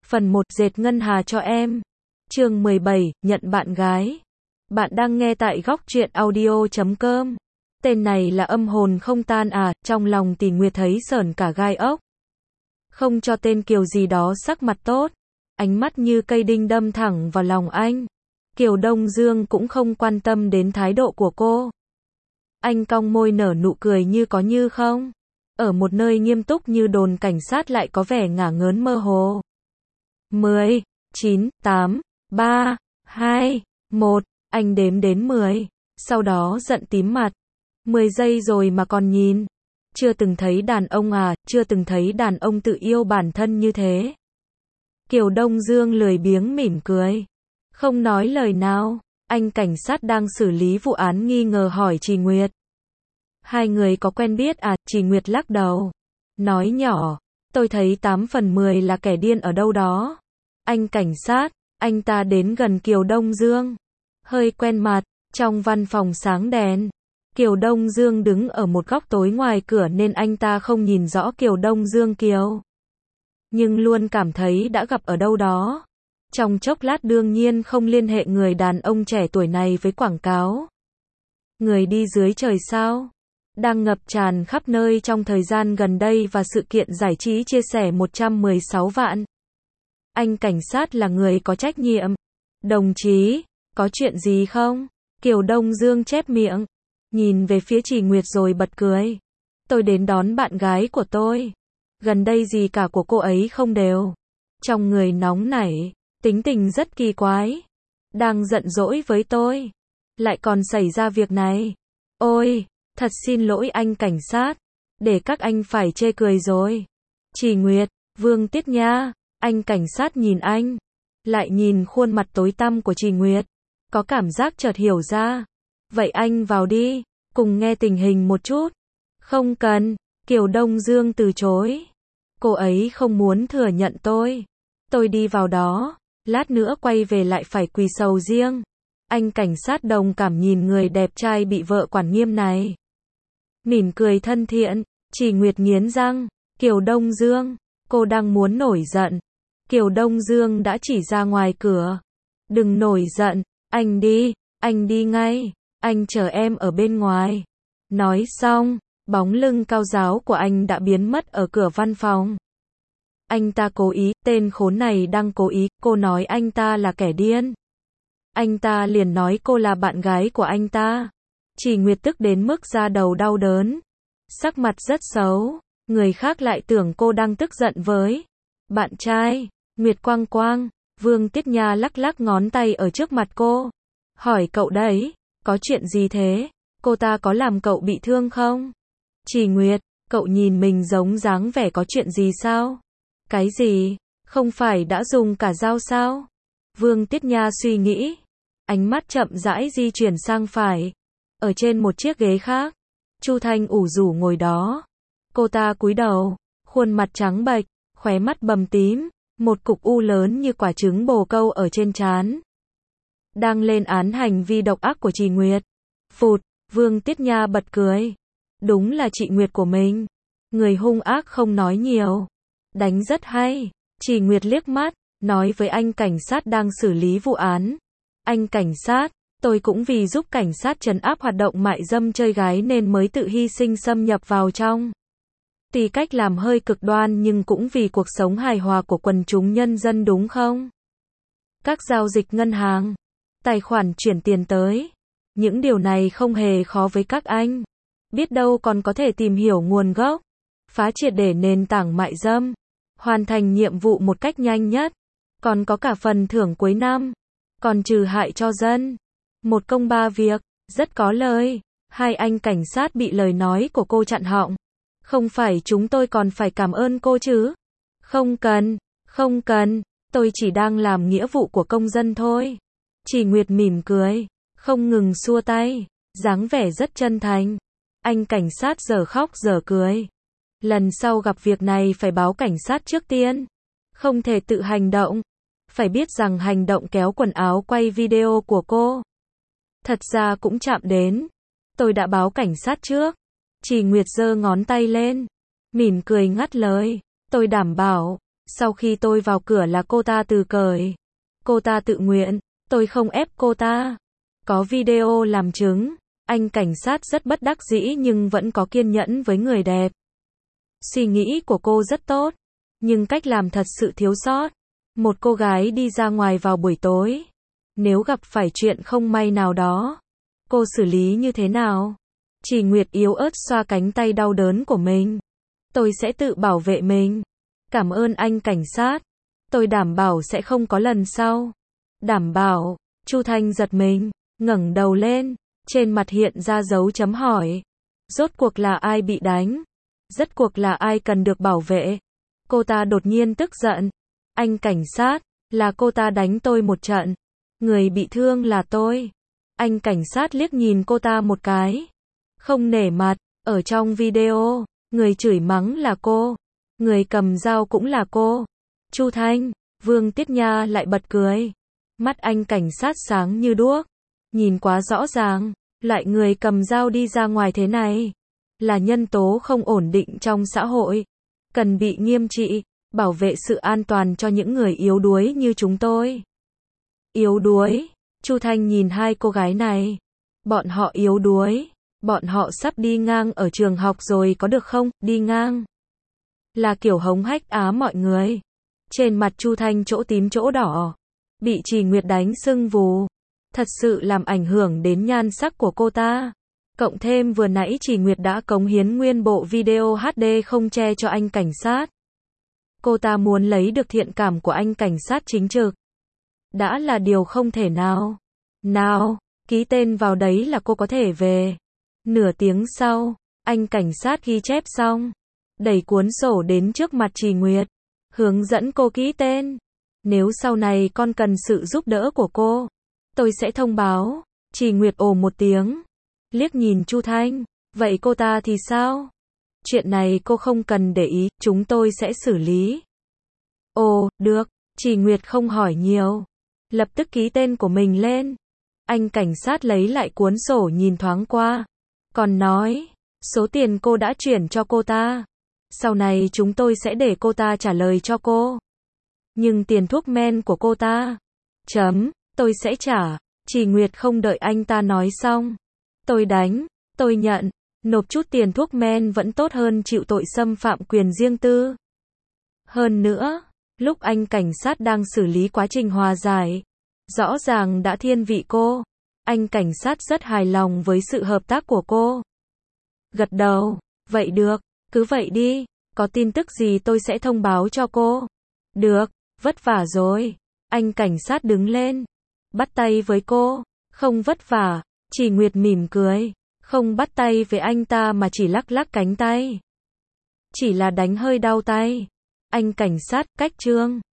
Phần 1 dệt ngân hà cho em. Chương 17, nhận bạn gái. Bạn đang nghe tại góc truyện audio.com. Tên này là âm hồn không tan à, trong lòng Tỷ Nguyệt thấy sởn cả gai ốc. Không cho tên Kiều gì đó sắc mặt tốt, ánh mắt như cây đinh đâm thẳng vào lòng anh. Kiều Đông Dương cũng không quan tâm đến thái độ của cô. Anh cong môi nở nụ cười như có như không. Ở một nơi nghiêm túc như đồn cảnh sát lại có vẻ ngả ngớn mơ hồ. 10, 9, 8, 3, 2, 1, anh đếm đến 10, sau đó giận tím mặt. 10 giây rồi mà còn nhìn. Chưa từng thấy đàn ông à, chưa từng thấy đàn ông tự yêu bản thân như thế. Kiều Đông Dương lười biếng mỉm cười. Không nói lời nào, anh cảnh sát đang xử lý vụ án nghi ngờ hỏi Trì Nguyệt. Hai người có quen biết à, Trì Nguyệt lắc đầu. Nói nhỏ, tôi thấy 8 phần 10 là kẻ điên ở đâu đó. Anh cảnh sát, anh ta đến gần Kiều Đông Dương. Hơi quen mặt, trong văn phòng sáng đèn. Kiều Đông Dương đứng ở một góc tối ngoài cửa nên anh ta không nhìn rõ Kiều Đông Dương Kiều. Nhưng luôn cảm thấy đã gặp ở đâu đó. Trong chốc lát đương nhiên không liên hệ người đàn ông trẻ tuổi này với quảng cáo. Người đi dưới trời sao? Đang ngập tràn khắp nơi trong thời gian gần đây và sự kiện giải trí chia sẻ 116 vạn. Anh cảnh sát là người có trách nhiệm. Đồng chí, có chuyện gì không? Kiều Đông Dương chép miệng, nhìn về phía Trì Nguyệt rồi bật cười. Tôi đến đón bạn gái của tôi. Gần đây gì cả của cô ấy không đều. Trong người nóng nảy, tính tình rất kỳ quái. Đang giận dỗi với tôi. Lại còn xảy ra việc này. Ôi, thật xin lỗi anh cảnh sát. Để các anh phải chê cười rồi. Trì Nguyệt, Vương Tiết Nha. Anh cảnh sát nhìn anh. Lại nhìn khuôn mặt tối tăm của Trì Nguyệt. Có cảm giác chợt hiểu ra. Vậy anh vào đi. Cùng nghe tình hình một chút. Không cần. Kiều Đông Dương từ chối. Cô ấy không muốn thừa nhận tôi. Tôi đi vào đó. Lát nữa quay về lại phải quỳ sầu riêng. Anh cảnh sát đồng cảm nhìn người đẹp trai bị vợ quản nghiêm này. Mỉm cười thân thiện. Trì Nguyệt nghiến răng. Kiều Đông Dương. Cô đang muốn nổi giận. Kiều Đông Dương đã chỉ ra ngoài cửa. Đừng nổi giận. Anh đi ngay. Anh chờ em ở bên ngoài. Nói xong, bóng lưng cao ráo của anh đã biến mất ở cửa văn phòng. Anh ta cố ý, tên khốn này đang cố ý, cô nói anh ta là kẻ điên. Anh ta liền nói cô là bạn gái của anh ta. Trì Nguyệt tức đến mức da đầu đau đớn. Sắc mặt rất xấu, người khác lại tưởng cô đang tức giận với bạn trai. Nguyệt Quang Quang, Vương Tiết Nha lắc lắc ngón tay ở trước mặt cô. Hỏi cậu đấy, có chuyện gì thế? Cô ta có làm cậu bị thương không? Trì Nguyệt, cậu nhìn mình giống dáng vẻ có chuyện gì sao? Cái gì? Không phải đã dùng cả dao sao? Vương Tiết Nha suy nghĩ. Ánh mắt chậm rãi di chuyển sang phải. Ở trên một chiếc ghế khác, Chu Thanh ủ rũ ngồi đó. Cô ta cúi đầu, khuôn mặt trắng bệch, khóe mắt bầm tím, một cục u lớn như quả trứng bồ câu ở trên trán. Đang lên án hành vi độc ác của Trì Nguyệt. Phụt, Vương Tiết Nha bật cười. Đúng là chị Nguyệt của mình. Người hung ác không nói nhiều. Đánh rất hay. Trì Nguyệt liếc mắt, nói với anh cảnh sát đang xử lý vụ án. Anh cảnh sát, tôi cũng vì giúp cảnh sát trấn áp hoạt động mại dâm chơi gái nên mới tự hy sinh xâm nhập vào trong. Tuy cách làm hơi cực đoan nhưng cũng vì cuộc sống hài hòa của quần chúng nhân dân đúng không? Các giao dịch ngân hàng, tài khoản chuyển tiền tới. Những điều này không hề khó với các anh. Biết đâu còn có thể tìm hiểu nguồn gốc, phá triệt để nền tảng mại dâm, hoàn thành nhiệm vụ một cách nhanh nhất. Còn có cả phần thưởng cuối năm, còn trừ hại cho dân. Một công ba việc, rất có lời. Hai anh cảnh sát bị lời nói của cô chặn họng. Không phải chúng tôi còn phải cảm ơn cô chứ? Không cần, tôi chỉ đang làm nghĩa vụ của công dân thôi. Trì Nguyệt mỉm cười, không ngừng xua tay, dáng vẻ rất chân thành. Anh cảnh sát giờ khóc giờ cười. Lần sau gặp việc này phải báo cảnh sát trước tiên. Không thể tự hành động. Phải biết rằng hành động kéo quần áo quay video của cô thật ra cũng chạm đến. Tôi đã báo cảnh sát trước. Trì Nguyệt giơ ngón tay lên, mỉm cười ngắt lời. Tôi đảm bảo, Sau khi tôi vào cửa là cô ta từ cởi. Cô ta tự nguyện, tôi không ép cô ta. Có video làm chứng, anh cảnh sát rất bất đắc dĩ nhưng vẫn có kiên nhẫn với người đẹp. Suy nghĩ của cô rất tốt, nhưng cách làm thật sự thiếu sót. Một cô gái đi ra ngoài vào buổi tối, nếu gặp phải chuyện không may nào đó, cô xử lý như thế nào? Chỉ Nguyệt yếu ớt xoa cánh tay đau đớn của mình. Tôi sẽ tự bảo vệ mình. Cảm ơn anh cảnh sát. Tôi đảm bảo sẽ không có lần sau. Đảm bảo. Chu Thanh giật mình, ngẩng đầu lên, trên mặt hiện ra dấu chấm hỏi. Rốt cuộc là ai bị đánh? Rốt cuộc là ai cần được bảo vệ? Cô ta đột nhiên tức giận. Anh cảnh sát, là cô ta đánh tôi một trận. Người bị thương là tôi. Anh cảnh sát liếc nhìn cô ta một cái. Không nể mặt, ở trong video, người chửi mắng là cô. Người cầm dao cũng là cô. Chu Thanh, Vương Tiết Nha lại bật cười. Mắt anh cảnh sát sáng như đuốc. Nhìn quá rõ ràng, lại người cầm dao đi ra ngoài thế này. Là nhân tố không ổn định trong xã hội. Cần bị nghiêm trị, bảo vệ sự an toàn cho những người yếu đuối như chúng tôi. Yếu đuối? Chu Thanh nhìn hai cô gái này. Bọn họ yếu đuối. Bọn họ sắp đi ngang ở trường học rồi có được không? Đi ngang. Là kiểu hống hách á mọi người. Trên mặt Chu Thanh chỗ tím chỗ đỏ. Bị Chỉ Nguyệt đánh sưng vù. Thật sự làm ảnh hưởng đến nhan sắc của cô ta. Cộng thêm vừa nãy Chỉ Nguyệt đã cống hiến nguyên bộ video HD không che cho anh cảnh sát. Cô ta muốn lấy được thiện cảm của anh cảnh sát chính trực. Đã là điều không thể nào. Nào, ký tên vào đấy là cô có thể về. Nửa tiếng sau, anh cảnh sát ghi chép xong. Đẩy cuốn sổ đến trước mặt Chỉ Nguyệt. Hướng dẫn cô ký tên. Nếu sau này con cần sự giúp đỡ của cô, tôi sẽ thông báo. Chỉ Nguyệt ồ một tiếng. Liếc nhìn Chu Thanh. Vậy cô ta thì sao? Chuyện này cô không cần để ý, chúng tôi sẽ xử lý. Ồ, được. Chỉ Nguyệt không hỏi nhiều. Lập tức ký tên của mình lên. Anh cảnh sát lấy lại cuốn sổ nhìn thoáng qua. Còn nói, số tiền cô đã chuyển cho cô ta. Sau này chúng tôi sẽ để cô ta trả lời cho cô. Nhưng tiền thuốc men của cô ta, tôi sẽ trả. Chỉ Nguyệt không đợi anh ta nói xong. Tôi đánh, tôi nhận, nộp chút tiền thuốc men vẫn tốt hơn chịu tội xâm phạm quyền riêng tư. Hơn nữa, lúc anh cảnh sát đang xử lý quá trình hòa giải, rõ ràng đã thiên vị cô. Anh cảnh sát rất hài lòng với sự hợp tác của cô. Gật đầu, vậy được, cứ vậy đi, có tin tức gì tôi sẽ thông báo cho cô. Được, vất vả rồi. Anh cảnh sát đứng lên, bắt tay với cô. Không vất vả. Chỉ Nguyệt mỉm cười, không bắt tay với anh ta mà chỉ lắc lắc cánh tay. Chỉ là đánh hơi đau tay. Anh cảnh sát, cách trương.